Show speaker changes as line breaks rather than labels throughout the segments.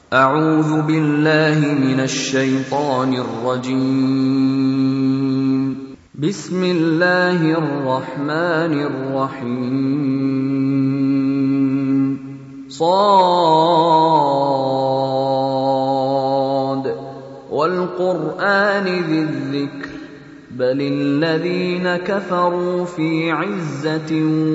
أعوذ بالله من الشيطان الرجيم. بسم الله الرحمن الرحيم. صاد والقرآن ذي الذكر بل الذين كفروا في عزة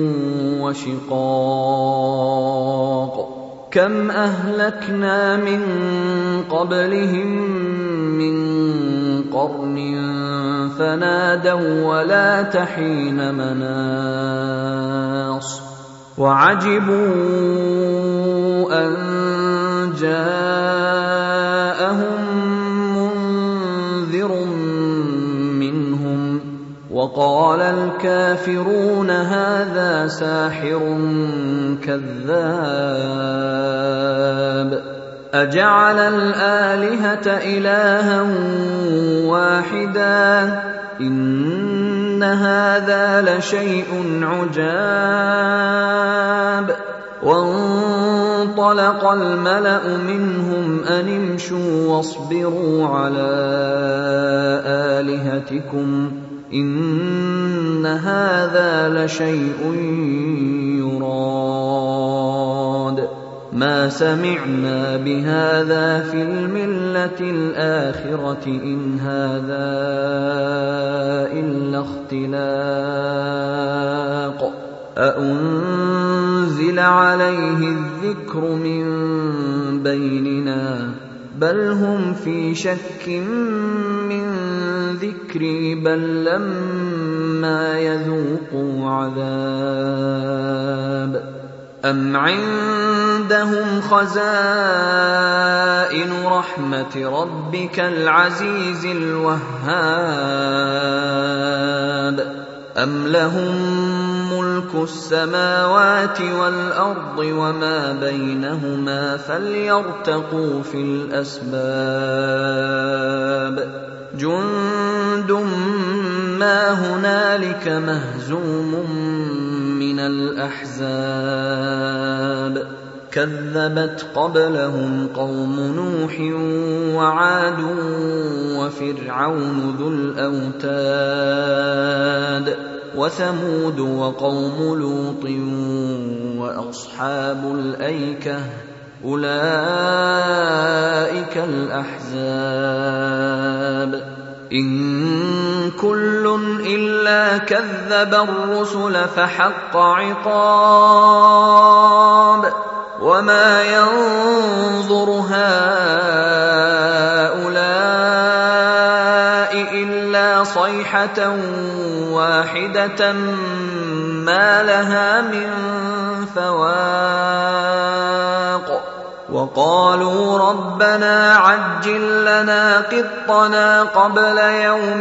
وشقاق كم أهلكنا من قبلهم من قرن فنادوا ولا تحين مناص وعجبوا أن جاءهم منذر منهم وقال الكافرون هذا ساحر كذاب أجعل الآلهة إلها واحدا إن هذا لشيء عجاب وانطلق الملأ منهم أن امشوا واصبروا على آلهتكم إن هذا لشيء يراد ما سمعنا بهذا في الملة الآخرة إن هذا إلا اختلاق أأنزل عليه الذكر من بيننا بل هم في شك من ذكري بل لما يذوقوا عذاب أم عندهم خزائن رحمة ربك العزيز الوهاب أم لهم ملك السماوات والأرض وما بينهما فليرتقوا في الأسباب جند ما هنالك مهزوم من الأحزاب كذبت قبلهم قوم نوح وعاد وفرعون ذو الأوتاد وثمود وقوم لوط وأصحاب الأيكة أولئك الأحزاب إن كل إلا كذب الرسل فحق عقاب وما ينظر هؤلاء إلا صيحة واحدة ما لها من فواق وقالوا ربنا عجل لنا قطنا قبل يوم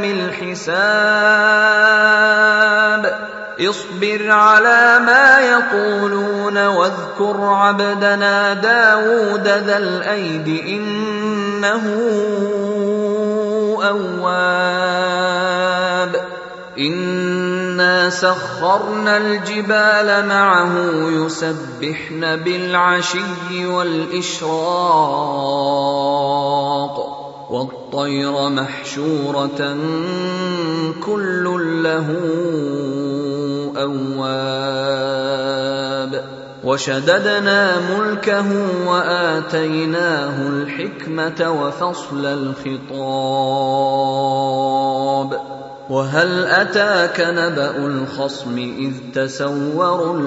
الحساب اصبر على ما يقولون واذكر عبدنا داود ذا الأيد إنه أواب إنا سخرنا الجبال معه يسبحن بالعشي والإشراق والطير محشورة كل له أواب وشددنا ملكه وآتيناه الحكمة وفصل الخطاب وهل أتاك نبأ الخصم إذ تسوروا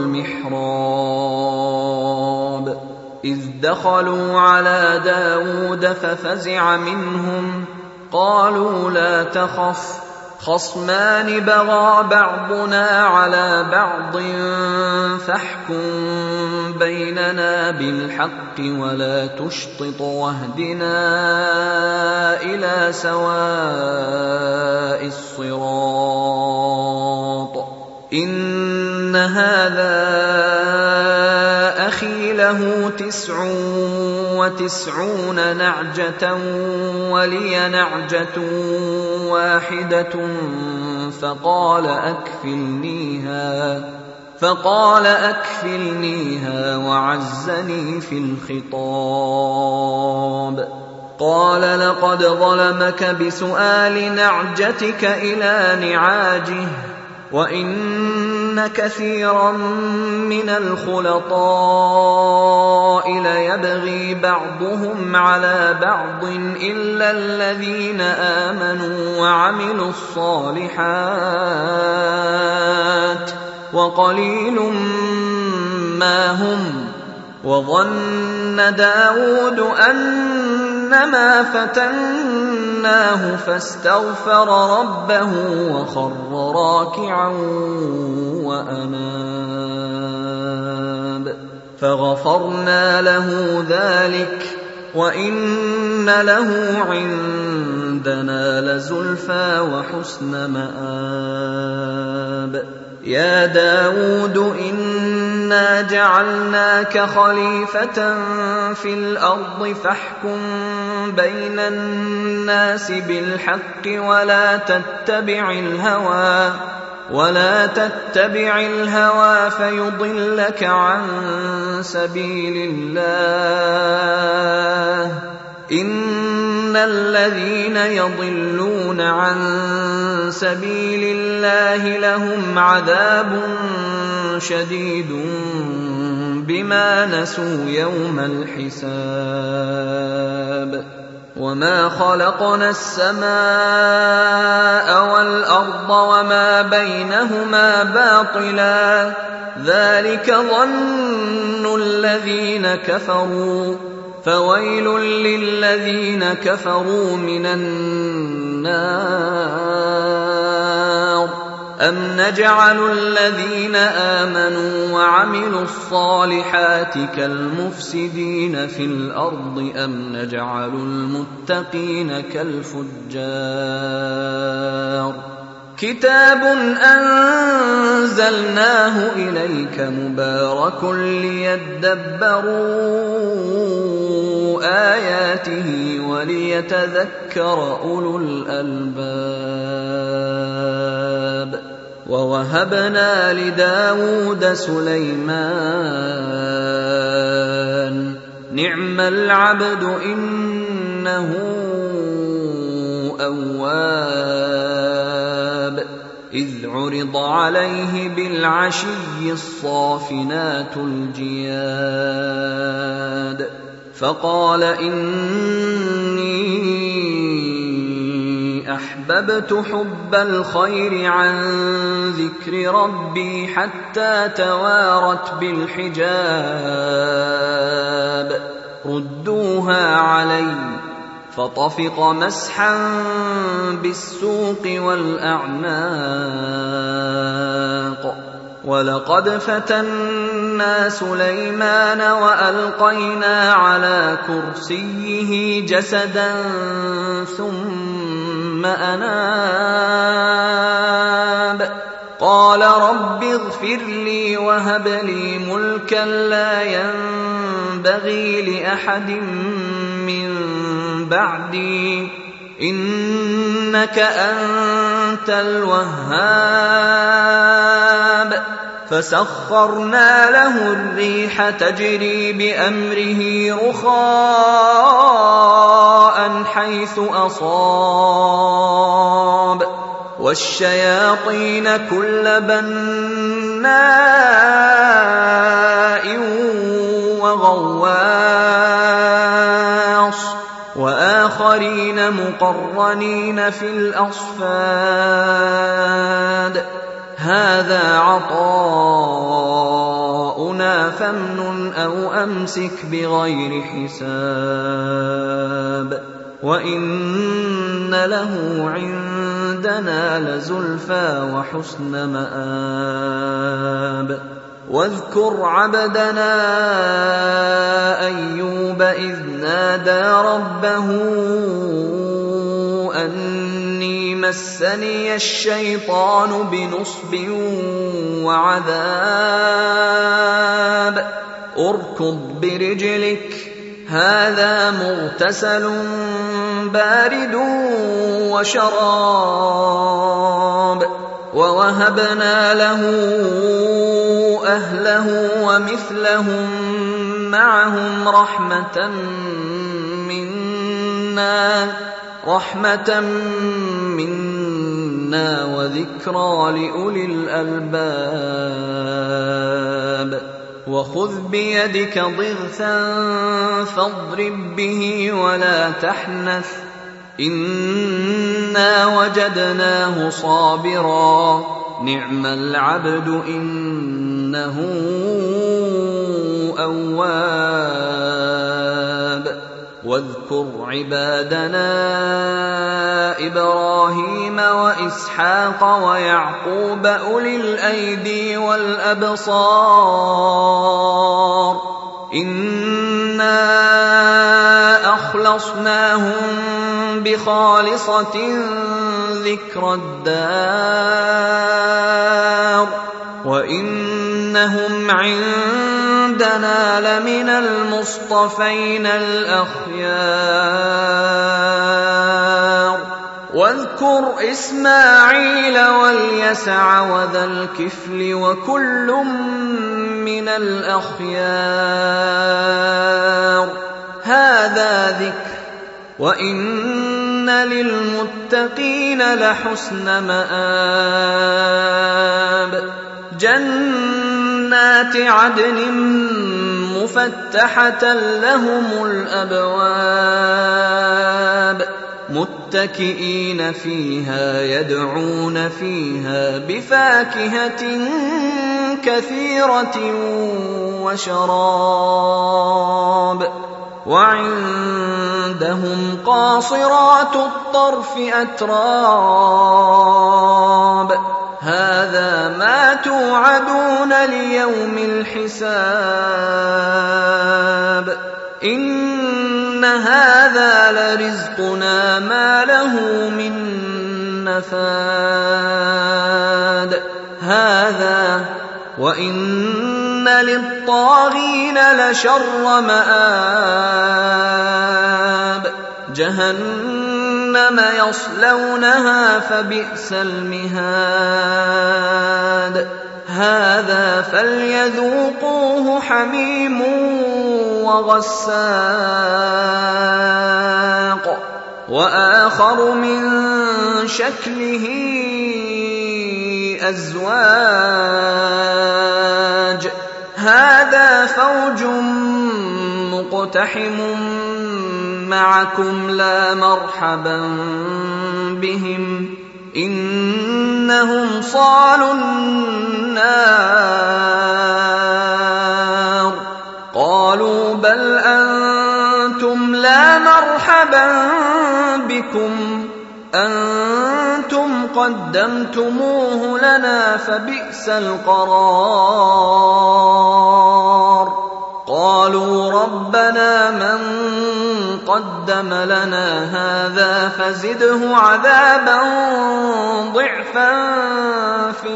المحراب إذ دخلوا على داود ففزع منهم قالوا لا تخف خصمان بغى بعضنا على بعض فاحكم بيننا بالحق ولا تشطط واهدنا إلى سواء الصراط إن هذا أخي له 99 نعجة ولي نعجة واحدة فقال أكفلنيها وعزني في الخطاب قال لقد ظلمك بسؤال نعجتك إلى نعاجه وإن كثيرا من الخلطاء ليبغي بعضهم على بعض إلا الذين آمنوا وعملوا الصالحات وقليل ما هم. وظن داود أنما فتناه فاستغفر ربه وخر راكعا وأناب فغفرنا له ذلك وإن له عندنا لزلفى وحسن مآب. يا داود إنا جعلناك خليفة في الأرض فاحكم بين الناس بالحق ولا تتبع الهوى فيضلك عن سبيل الله. إن الذين يضلون عن سبيل الله لهم عذاب شديد بما نسوا يوم الحساب. وما خلقنا السماء والأرض وما بينهما باطلا ذلك ظن الذين كفروا فويل للذين كفروا من النار. أم نجعل الذين آمنوا وعملوا الصالحات كالمفسدين في الأرض أم نجعل المتقين كالفجار. كتاب أنزلناه إليك مبارك ليدبروا آياته وليتذكر أولو الألباب. ووهبنا لداود سليمان نعم العبد إنه أواب. إذ عرض عليه بالعشي الصافنات الجياد فقال إني أحببت حب الخير عن ذكر ربي حتى توارت بالحجاب ردوها علي فطفق مسحا بالسوق والأعناق. ولقد فتنا سليمان وألقينا على كرسيه جسدا ثم أناب قال رب اغفر لي وهب لي ملكا لا ينبغي لأحد من بعدي إنك أنت الوهاب. فسخرنا له الريح تجري بأمره رخاء حيث أصاب والشياطين كل بناء وغواص وآخرين مقرنين في الأصفاد. هذا عطاؤنا فامنن أو أمسك بغير حساب وإن له عندنا لزلفى وحسن مآب. واذكر عبدنا أيوب إذ نادى ربه أني مسني الشيطان بنصب وعذاب اركض برجلك هذا مغتسل بارد وشراب. ووهبنا له أهله ومثلهم معهم رحمة منا رحمة منا وذكرى لأولي الألباب. وخذ بيدك ضغثا فاضرب به ولا تحنث إنا وجدناه صابرا نعم العبد إنه أواب. واذكر عبادنا إبراهيم وإسحاق ويعقوب أولي الأيدي والأبصار إنا أخلصناهم بخالصة ذكر الدار وإنهم عندنا لمن المصطفين الأخيار. واذكر إسماعيل واليسع وذا الكفل وكل من الأخيار هذا ذكر وإن للمتقين لحسن مآب. جنات عدن مفتحة لهم الأبواب متكئين فيها يدعون فيها بفاكهة كثيرة وشراب. وعندهم قاصرات الطرف أتراب هذا ما توعدون ليوم الحساب إن هذا لرزقنا ما له من نفاد. هذا وإن للطاغين لشر مآب جهنم يصلونها فبئس المهاد. هذا فليذوقوه حميم وغساق وآخر من شكله أزواج هذا فوج مقتحم معكم لا مرحبا بهم إنهم صالوا النار. قالوا بل أنتم لا مرحبا بكم أنتم قدمتموه لنا فبئس القرار. قالوا ربنا من قدم لنا هذا فزده عذابا ضعفا في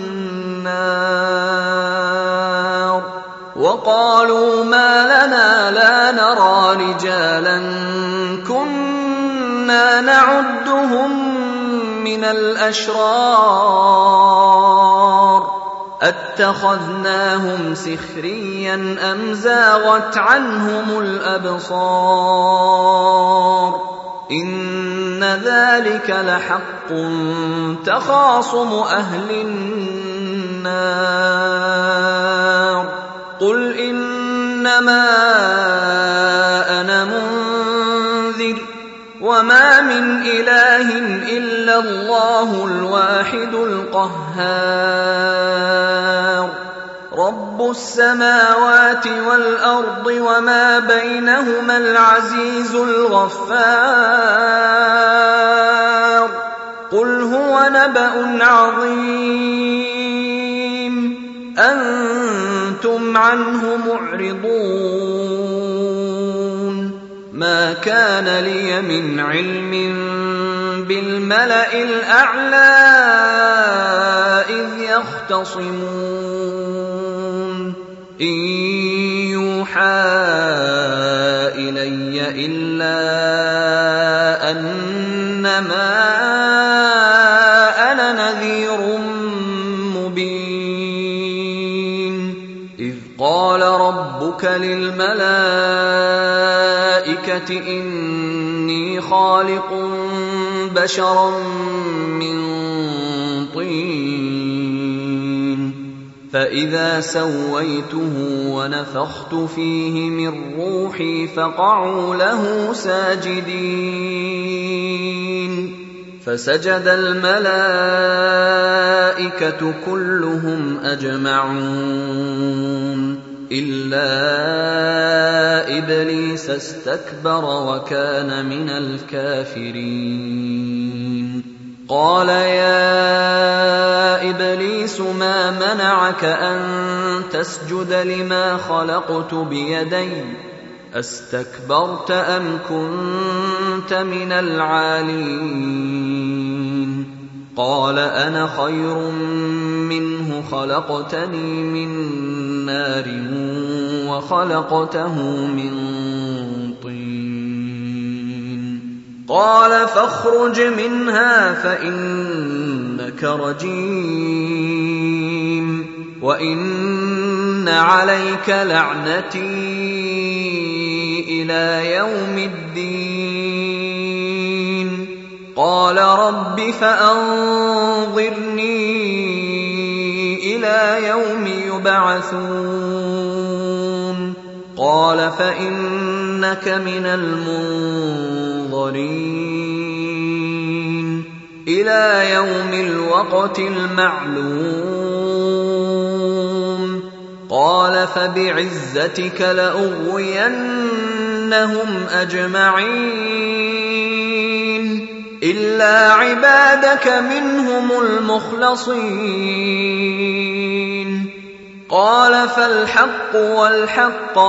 النار. وقالوا ما لنا لا نرى رجالا كنا نعدهم من الأشرار أتخذناهم سخريا أم زاغت عنهم الأبصار إن ذلك لحق تخاصم أهل النار. قل إنما أنا منذر وما من إله إلا الله الواحد القهار. رب السماوات والأرض وما بينهما العزيز الغفار. قل هو نبأ عظيم أنتم عنه معرضون. ما كان لي من علم بالملأ الأعلى إذ يختصمون إن يوحى إلي إلا أنما أنا نذير مبين. إذ قال ربك للملائكة الْبَيِّنَةِ إِنِّي خَالِقٌ بَشَرًا مِّن طِينٍ فَإِذَا سَوَّيْتُهُ وَنَفَخْتُ فِيهِ مِن رُّوحِي فَقَعُوا لَهُ سَاجِدِينَ فَسَجَدَ الْمَلَائِكَةُ كُلُّهُمْ أَجْمَعُونَ إِلَّا إِبْلِيسَ اسْتَكْبَرَ وَكَانَ مِنَ الْكَافِرِينَ قَالَ يَا إِبْلِيسُ مَا مَنَعَكَ أَن تَسْجُدَ لِمَا خَلَقْتُ بِيَدَيَّ أَسْتَكْبَرْتَ أَمْ كُنتَ مِنَ الْعَالِينَ قَالَ أَنَا خَيْرٌ مِّنْهُ خَلَقْتَنِي مِن نَّارٍ وَخَلَقْتَهُ مِن طِينٍ قَالَ فَاخْرُجْ مِنْهَا فَإِنَّكَ رَجِيمٌ وَإِنَّ عَلَيْكَ لَعْنَتِي إِلَى يَوْمِ الدِّينِ قَالَ رَبِّ فَأَنظِرْنِي إِلَى يَوْمِ يُبْعَثُونَ قَالَ فَإِنَّكَ مِنَ الْمُنظَرِينَ إِلَى يَوْمِ الْوَقْتِ الْمَعْلُومِ قَالَ فَبِعِزَّتِكَ لَأُغْوِيَنَّهُمْ أَجْمَعِينَ إِلَّا عِبَادَكَ مِنْهُمُ الْمُخْلَصِينَ قَالَ فَالْحَقُّ وَالْحَقَّ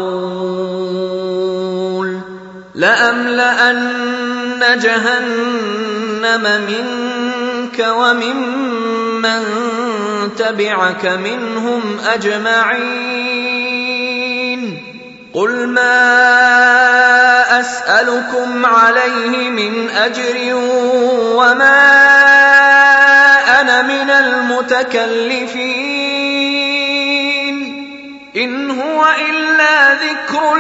أَقُولُ لَأَمْلَأَنَّ جَهَنَّمَ مِنكَ وَمِمَّن تَبِعَكَ مِنْهُمْ أَجْمَعِينَ قُلْ مَا أَسْأَلُكُمْ عَلَيْهِ مِنْ أَجْرٍ وَمَا أَنَا مِنَ الْمُتَكَلِّفِينَ إِنْ هُوَ إِلَّا ذِكْرٌ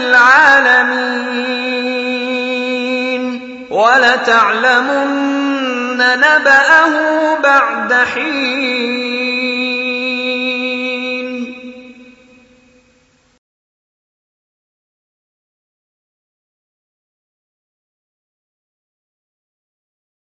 لِّلْعَالَمِينَ وَلَتَعْلَمُنَّ نَبَأَهُ بَعْدَ حِينٍ